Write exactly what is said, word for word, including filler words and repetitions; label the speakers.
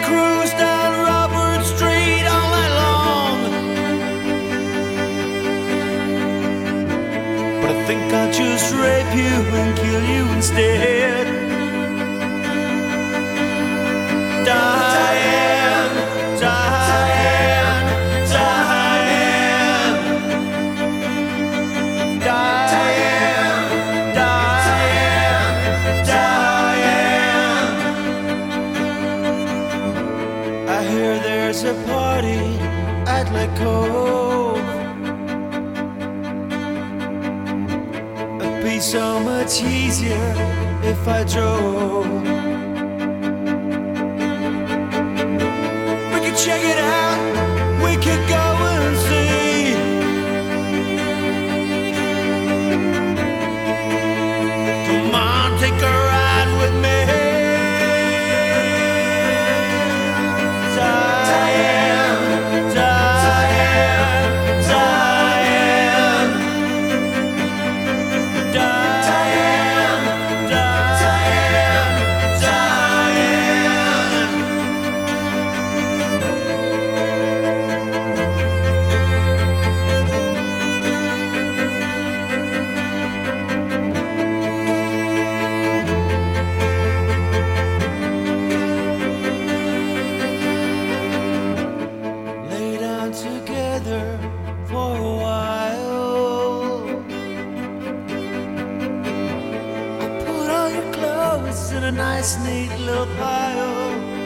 Speaker 1: cruise down Robert Street all night long, but I think I'll just rape you and kill you instead. Diane, Diane, Diane, Diane, Diane, Diane. I hear there's a party at Lake Cove. It'd be so much easier if I drove. Check it out, we could go and see. Come on, take a ride with me. Diane, Diane, Diane, Diane, Diane, Diane. Together for a while. I put all your clothes in a nice, neat little pile.